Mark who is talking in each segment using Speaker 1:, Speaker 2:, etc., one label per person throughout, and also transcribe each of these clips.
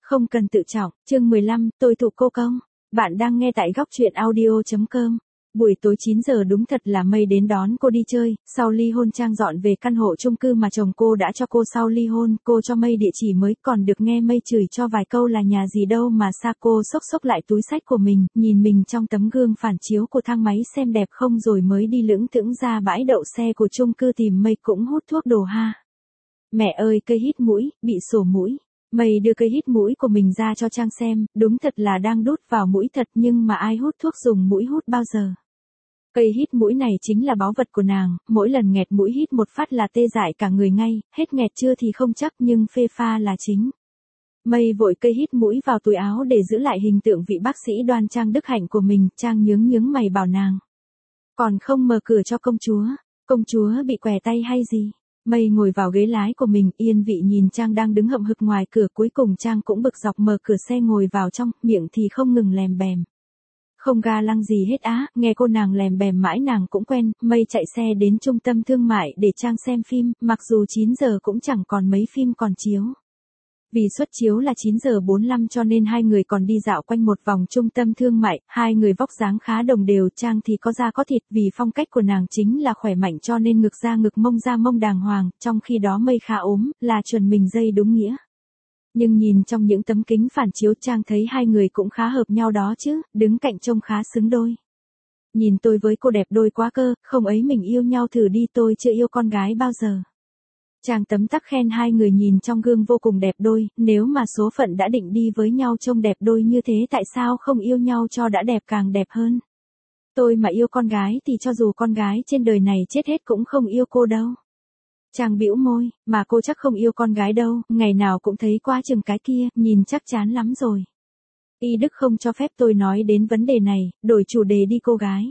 Speaker 1: Không cần tự trọng, chương 15, tôi thụ cô công. Bạn đang nghe tại góc truyện audio.com. Buổi tối 9 giờ đúng thật là Mây đến đón cô đi chơi, sau ly hôn Trang dọn về căn hộ chung cư mà chồng cô đã cho cô sau ly hôn, cô cho Mây địa chỉ mới, còn được nghe Mây chửi cho vài câu là nhà gì đâu mà xa. Cô xốc xốc lại túi xách của mình, nhìn mình trong tấm gương phản chiếu của thang máy xem đẹp không rồi mới đi lững thững ra bãi đậu xe của chung cư tìm Mây cũng hút thuốc đồ ha. Mẹ ơi cây hít mũi, bị sổ mũi. Mây đưa cây hít mũi của mình ra cho Trang xem, đúng thật là đang đút vào mũi thật nhưng mà ai hút thuốc dùng mũi hút bao giờ. Cây hít mũi này chính là báu vật của nàng, mỗi lần nghẹt mũi hít một phát là tê dại cả người ngay, hết nghẹt chưa thì không chắc nhưng phê pha là chính. Mây vội cây hít mũi vào túi áo để giữ lại hình tượng vị bác sĩ đoan trang đức hạnh của mình, Trang nhướng mày bảo nàng. Còn không mở cửa cho công chúa bị què tay hay gì? Mây ngồi vào ghế lái của mình, yên vị nhìn Trang đang đứng hậm hực ngoài cửa, cuối cùng Trang cũng bực dọc mở cửa xe ngồi vào trong, miệng thì không ngừng lèm bèm. Không ga lăng gì hết á, nghe cô nàng lèm bèm mãi nàng cũng quen. Mây chạy xe đến trung tâm thương mại để Trang xem phim, mặc dù 9 giờ cũng chẳng còn mấy phim còn chiếu. Vì suất chiếu là 9 giờ 45 cho nên hai người còn đi dạo quanh một vòng trung tâm thương mại, hai người vóc dáng khá đồng đều, Trang thì có da có thịt, vì phong cách của nàng chính là khỏe mạnh cho nên ngực ra ngực mông ra mông đàng hoàng, trong khi đó Mây khá ốm, là chuẩn mình dây đúng nghĩa. Nhưng nhìn trong những tấm kính phản chiếu Trang thấy hai người cũng khá hợp nhau đó chứ, đứng cạnh trông khá xứng đôi. Nhìn tôi với cô đẹp đôi quá cơ, không ấy mình yêu nhau thử đi, tôi chưa yêu con gái bao giờ. Trang tấm tắc khen hai người nhìn trong gương vô cùng đẹp đôi, nếu mà số phận đã định đi với nhau trông đẹp đôi như thế tại sao không yêu nhau cho đã đẹp càng đẹp hơn. Tôi mà yêu con gái thì cho dù con gái trên đời này chết hết cũng không yêu cô đâu. Trang bĩu môi, mà cô chắc không yêu con gái đâu, ngày nào cũng thấy quá chừng cái kia, nhìn chắc chán lắm rồi. Y Đức không cho phép tôi nói đến vấn đề này, đổi chủ đề đi cô gái.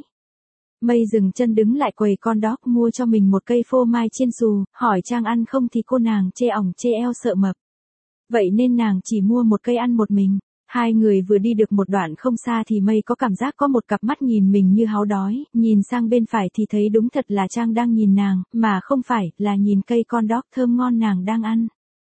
Speaker 1: Mây dừng chân đứng lại quầy con dog mua cho mình một cây phô mai chiên xù, hỏi Trang ăn không thì cô nàng chê ỏng chê eo sợ mập. Vậy nên nàng chỉ mua một cây ăn một mình. Hai người vừa đi được một đoạn không xa thì Mây có cảm giác có một cặp mắt nhìn mình như háo đói, nhìn sang bên phải thì thấy đúng thật là Trang đang nhìn nàng, mà không phải là nhìn cây con dog thơm ngon nàng đang ăn.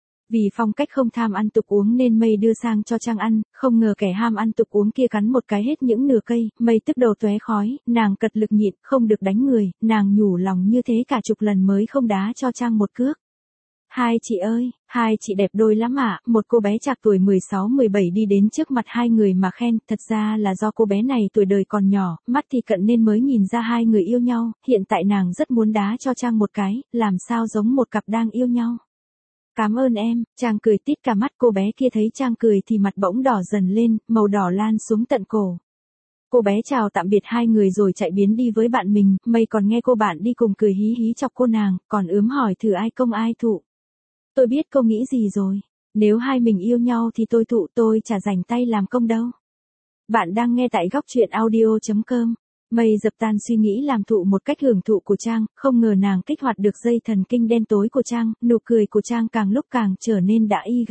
Speaker 1: Vì phong cách không tham ăn tục uống nên Mây đưa sang cho Trang ăn, không ngờ kẻ ham ăn tục uống kia cắn một cái hết những nửa cây, Mây tức đầu tóe khói, nàng cật lực nhịn, không được đánh người, nàng nhủ lòng như thế cả chục lần mới không đá cho Trang một cước. Hai chị ơi, hai chị đẹp đôi lắm ạ, một cô bé chạc tuổi 16-17 đi đến trước mặt hai người mà khen, thật ra là do cô bé này tuổi đời còn nhỏ, mắt thì cận nên mới nhìn ra hai người yêu nhau, hiện tại nàng rất muốn đá cho Trang một cái, làm sao giống một cặp đang yêu nhau. Cảm ơn em, Trang cười tít cả mắt, cô bé kia thấy Trang cười thì mặt bỗng đỏ dần lên, màu đỏ lan xuống tận cổ. Cô bé chào tạm biệt hai người rồi chạy biến đi với bạn mình, Mây còn nghe cô bạn đi cùng cười hí hí chọc cô nàng, còn ướm hỏi thử ai công ai thụ. Tôi biết cô nghĩ gì rồi, nếu hai mình yêu nhau thì tôi thụ, tôi chả rảnh tay làm công đâu. Bạn đang nghe tại góc truyện audio.com. Mây dập tan suy nghĩ làm thụ một cách hưởng thụ của Trang, không ngờ nàng kích hoạt được dây thần kinh đen tối của Trang, nụ cười của Trang càng lúc càng trở nên đã IG.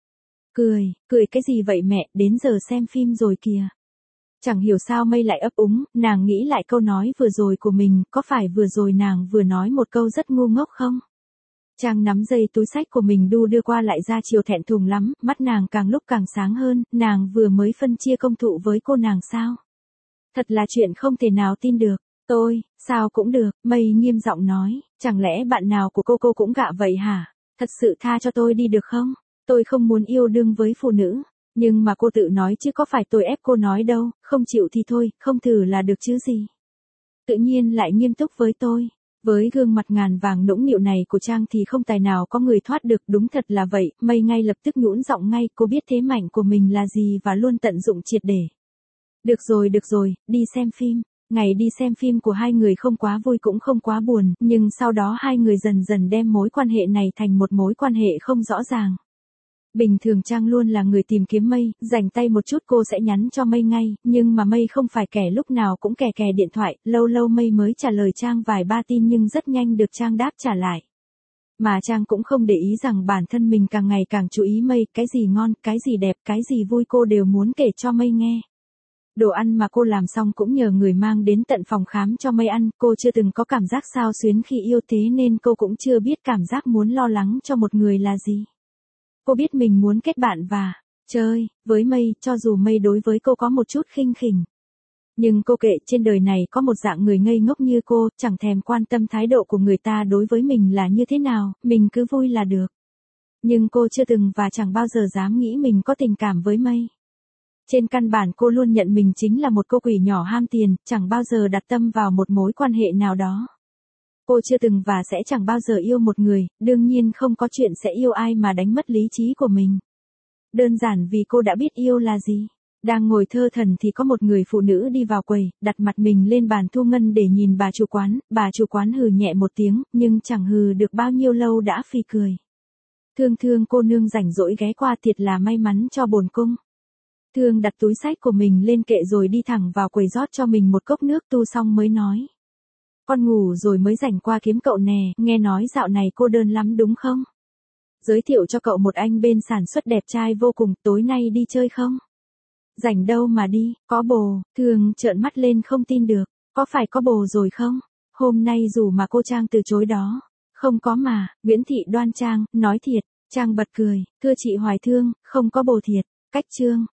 Speaker 1: Cười cái gì vậy mẹ, đến giờ xem phim rồi kìa. Chẳng hiểu sao Mây lại ấp úng, nàng nghĩ lại câu nói vừa rồi của mình, có phải vừa rồi nàng vừa nói một câu rất ngu ngốc không? Trang nắm dây túi xách của mình đu đưa qua lại ra chiều thẹn thùng lắm, mắt nàng càng lúc càng sáng hơn, nàng vừa mới phân chia công thụ với cô nàng sao? Thật là chuyện không thể nào tin được, sao cũng được, Mây nghiêm giọng nói, chẳng lẽ bạn nào của cô cũng gạ vậy hả? Thật sự tha cho tôi đi được không? Tôi không muốn yêu đương với phụ nữ, nhưng mà cô tự nói chứ có phải tôi ép cô nói đâu, không chịu thì thôi, không thử là được chứ gì. Tự nhiên lại nghiêm túc với tôi. Với gương mặt ngàn vàng nũng nịu này của Trang thì không tài nào có người thoát được, đúng thật là vậy, Mây ngay lập tức nhũn giọng ngay, cô biết thế mạnh của mình là gì và luôn tận dụng triệt để. Được rồi, đi xem phim. Ngày đi xem phim của hai người không quá vui cũng không quá buồn, nhưng sau đó hai người dần dần đem mối quan hệ này thành một mối quan hệ không rõ ràng. Bình thường Trang luôn là người tìm kiếm Mây, rảnh tay một chút cô sẽ nhắn cho Mây ngay, nhưng mà Mây không phải kẻ lúc nào cũng kè điện thoại, lâu lâu Mây mới trả lời Trang vài ba tin nhưng rất nhanh được Trang đáp trả lại. Mà Trang cũng không để ý rằng bản thân mình càng ngày càng chú ý Mây, cái gì ngon, cái gì đẹp, cái gì vui cô đều muốn kể cho Mây nghe. Đồ ăn mà cô làm xong cũng nhờ người mang đến tận phòng khám cho Mây ăn, cô chưa từng có cảm giác xao xuyến khi yêu thế nên cô cũng chưa biết cảm giác muốn lo lắng cho một người là gì. Cô biết mình muốn kết bạn và chơi, với Mây, cho dù Mây đối với cô có một chút khinh khỉnh. Nhưng cô kệ, trên đời này có một dạng người ngây ngốc như cô, chẳng thèm quan tâm thái độ của người ta đối với mình là như thế nào, mình cứ vui là được. Nhưng cô chưa từng và chẳng bao giờ dám nghĩ mình có tình cảm với Mây. Trên căn bản cô luôn nhận mình chính là một cô quỷ nhỏ ham tiền, chẳng bao giờ đặt tâm vào một mối quan hệ nào đó. Cô chưa từng và sẽ chẳng bao giờ yêu một người, đương nhiên không có chuyện sẽ yêu ai mà đánh mất lý trí của mình. Đơn giản vì cô đã biết yêu là gì. Đang ngồi thơ thẩn thì có một người phụ nữ đi vào quầy, đặt mặt mình lên bàn thu ngân để nhìn bà chủ quán hừ nhẹ một tiếng, nhưng chẳng hừ được bao nhiêu lâu đã phì cười. Thương cô nương rảnh rỗi ghé qua thiệt là may mắn cho bổn cung. Thương đặt túi xách của mình lên kệ rồi đi thẳng vào quầy rót cho mình một cốc nước tu xong mới nói. Con ngủ rồi mới rảnh qua kiếm cậu nè, nghe nói dạo này cô đơn lắm đúng không? Giới thiệu cho cậu một anh bên sản xuất đẹp trai vô cùng, tối nay đi chơi không? Rảnh đâu mà đi, có bồ, Thương trợn mắt lên không tin được, có phải có bồ rồi không? Hôm nay dù mà cô Trang từ chối đó. Không có mà, Nguyễn Thị đoan trang, nói thiệt, Trang bật cười, thưa chị Hoài Thương, không có bồ thiệt, cách Trương.